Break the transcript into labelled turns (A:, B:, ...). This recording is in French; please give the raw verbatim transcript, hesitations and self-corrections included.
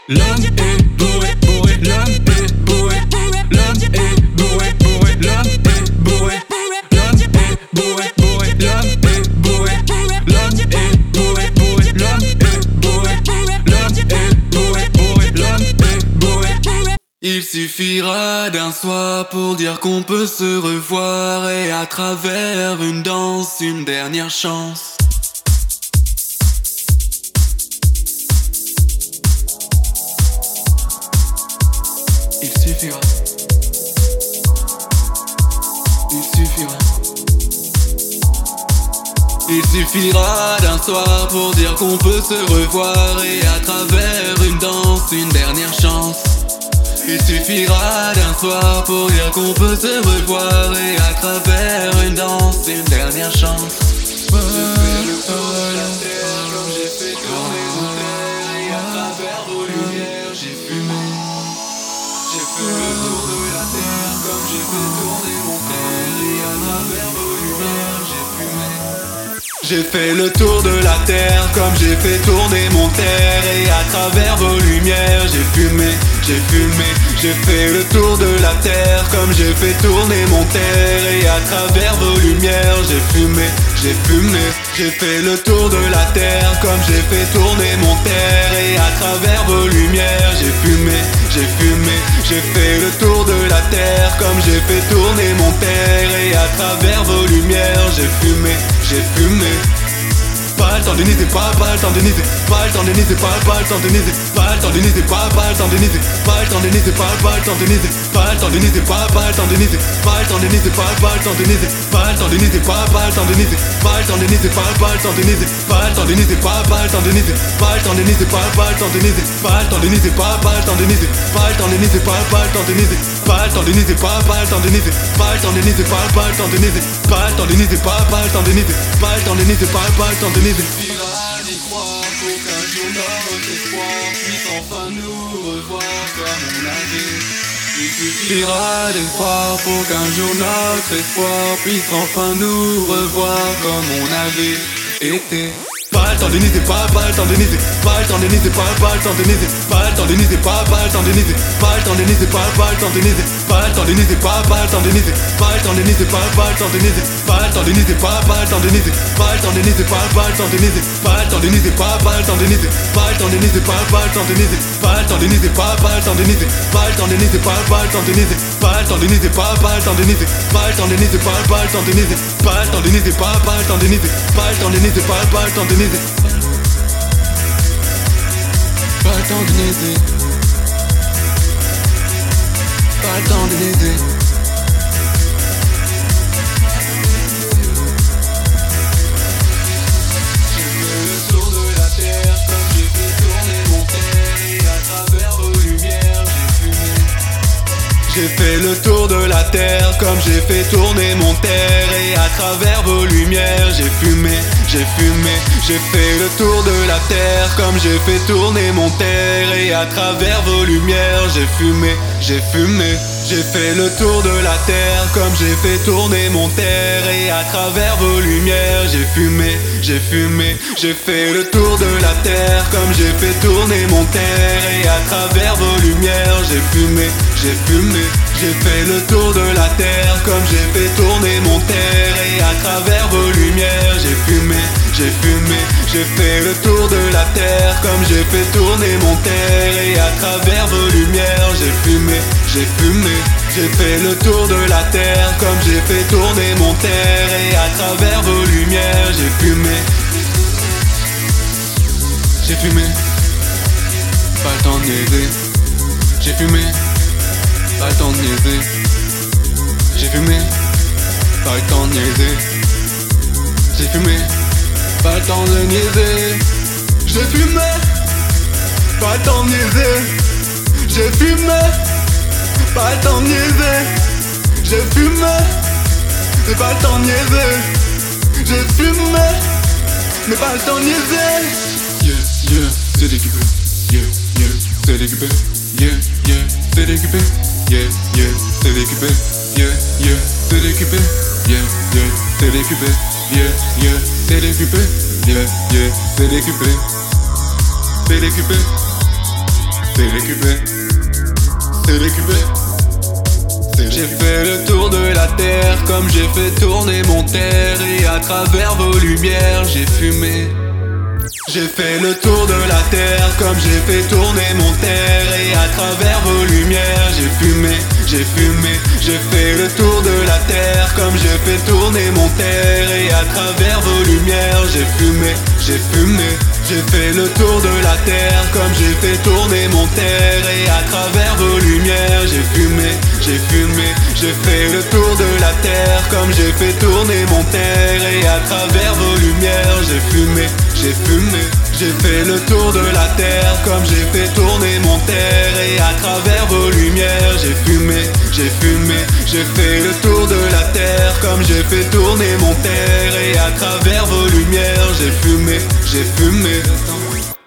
A: L'homme est bourré, bourré, l'homme est bourré. L'homme est bourré, bourré, l'homme est bourré. L'homme est bourré, bourré, l'homme est bourré. L'homme est bourré, bourré, l'homme est bourré. L'homme est bourré, bourré, l'homme est bourré. Il suffira d'un soir pour dire qu'on peut se revoir, et à travers une danse, une dernière chance. Il suffira. Il suffira. Il suffira d'un soir pour dire qu'on peut se revoir, et à travers une danse, une dernière chance. Il suffira d'un soir pour dire qu'on peut se revoir, et à travers une danse, une dernière chance. J'ai fait le tour de la terre comme j'ai fait tourner mon terre, et à travers vos lumières j'ai fumé. J'ai fait le tour de la terre comme j'ai fait tourner mon terre, et à travers vos lumières j'ai fumé. J'ai fait le tour de la terre comme j'ai fait tourner mon terre, et à travers vos lumières j'ai fumé, j'ai fumé. J'ai fait le tour de la terre comme j'ai fait tourner mon terre, et à travers vos lumières j'ai fumé, j'ai fumé. J'ai fait le tour de la terre comme j'ai fait tourner mon terre, et à travers vos lumières j'ai fumé, j'ai fumé. J'ai fait le tour de la terre comme j'ai fait tourner mon terre, et à travers vos lumières j'ai fumé, j'ai fumé. Pas le temps de niaiser, pas, pas le temps de niaiser, pas le temps de niaiser, pas, pas le temps de niaiser, pas le temps de niaiser, pas, pas le temps de niaiser, pas le temps de niaiser, pas, pas le temps de niaiser, pas le temps de niaiser, pas, pas le temps de niaiser, pas le temps de niaiser, pas, pas le temps de niaiser, pas le temps de niaiser, pas, pas le temps de niaiser, pas le temps de niaiser, pas, pas le temps de niaiser, pas le temps de niaiser, pas, pas le temps de niaiser, pas le temps de niaiser, pas, pas le temps de niaiser, pas le temps de niaiser, pas, pas le temps de niaiser, pas le temps de niaiser, pas, pas le temps de niaiser, pas le temps de niaiser, pas, pas le temps de niaiser, pas le temps de niaiser, pas, pas le temps de niaiser, pas le temps de niaiser, pas, pas le temps de niaiser, pas le temps de niaiser, pas, pas le temps de niaiser. D'y croire pour qu'un jour notre espoir puisse enfin nous revoir comme on avait. Il suffira d'y croire pour qu'un jour notre espoir puisse enfin nous revoir comme on avait été. Pas le temps de niaiser, pas, pas le temps de niaiser, pas le temps de niaiser, pas, pas le temps de niaiser, pas le temps de niaiser, pas, pas le temps de niaiser, pas le temps de niaiser, pas, pas le temps de niaiser, pas le temps de niaiser, pas, pas le temps de niaiser, pas le temps de niaiser, pas, pas le temps de niaiser, pas le temps de niaiser, pas, pas le temps de niaiser, pas le temps de niaiser, pas, pas le temps de niaiser, pas le temps de niaiser, pas, pas le temps de niaiser, pas le temps de niaiser, pas, pas le temps de niaiser, pas le temps de niaiser, pas, pas le temps de niaiser, pas le temps de niaiser, pas, pas le temps de niaiser, pas le temps de niaiser, pas, pas le temps de niaiser, pas le temps de niaiser, pas, pas le temps de niaiser, pas le temps de niaiser, pas, pas le temps de niaiser, pas le temps de niaiser, pas, pas le temps de niaiser. Pas le temps de niaiser, pas le temps de niaiser. J'ai fait le tour de la terre comme j'ai fait tourner mon terre, et à travers vos lumières j'ai fumé. J'ai fait le tour de la terre comme j'ai fait tourner mon terre, et à travers vos lumières j'ai fumé, j'ai fumé. J'ai fait le tour de la terre comme j'ai fait tourner mon terre, et à travers vos lumières j'ai fumé, j'ai fumé. J'ai fait le tour de la terre comme j'ai fait tourner mon terre, et à travers vos lumières j'ai fumé, j'ai fumé. J'ai fait le tour de la terre comme j'ai fait tourner mon terre, et à travers vos lumières j'ai fumé, j'ai fumé. J'ai fait le tour de la terre comme j'ai fait tourner mon terre, et à travers vos lumières j'ai fumé, j'ai fumé. J'ai fait le tour de la terre comme j'ai fait tourner mon terre, et à travers vos lumières j'ai fumé, j'ai fumé. J'ai fait le tour de la terre comme j'ai fait tourner mon terre, et à travers vos lumières j'ai fumé, j'ai fumé. Pas le temps de niaiser, j'ai fumé. Pas le temps de niaiser, j'ai fumé. Pas le temps de niaiser, j'ai fumé. Pas le temps de niaiser, j'ai fumé. Pas le temps de niaiser, j'ai fumé. Pas le temps de niaiser, j'ai fumé. Mais pas le temps de niaiser, j'ai fumé. Mais pas le temps de niaiser. Yeah, yeah, c'est découpé. Yeah, yeah, c'est découpé. Yeah, yeah, c'est découpé. Yeah, yeah, c'est découpé. Yeah, yeah, c'est découpé. Yeah, yeah, c'est découpé. Yeah, yeah, c'est découpé. Yeah, yeah, c'est découpé. C'est découpé. C'est récupé, c'est récupé. J'ai fait le tour de la terre comme j'ai fait tourner mon terre, et à travers vos lumières j'ai fumé. J'ai fait le tour de la terre comme j'ai fait tourner mon terre, et à travers vos lumières j'ai fumé, j'ai fumé. J'ai fait le tour de la terre comme j'ai fait tourner mon terre, et à travers vos lumières j'ai fumé, j'ai fumé. J'ai fait le tour de la terre comme j'ai fait tourner mon terre, et à travers vos lumières j'ai fumé, j'ai fumé. J'ai fait le tour de la terre comme j'ai fait tourner mon terre, et à travers vos lumières j'ai fumé, j'ai fumé. J'ai fait le tour de la terre comme j'ai fait tourner mon terre, et à travers vos lumières j'ai fumé, j'ai fumé. J'ai fait le tour de la terre comme j'ai fait tourner mon terre, et à travers vos lumières j'ai fumé, j'ai fumé.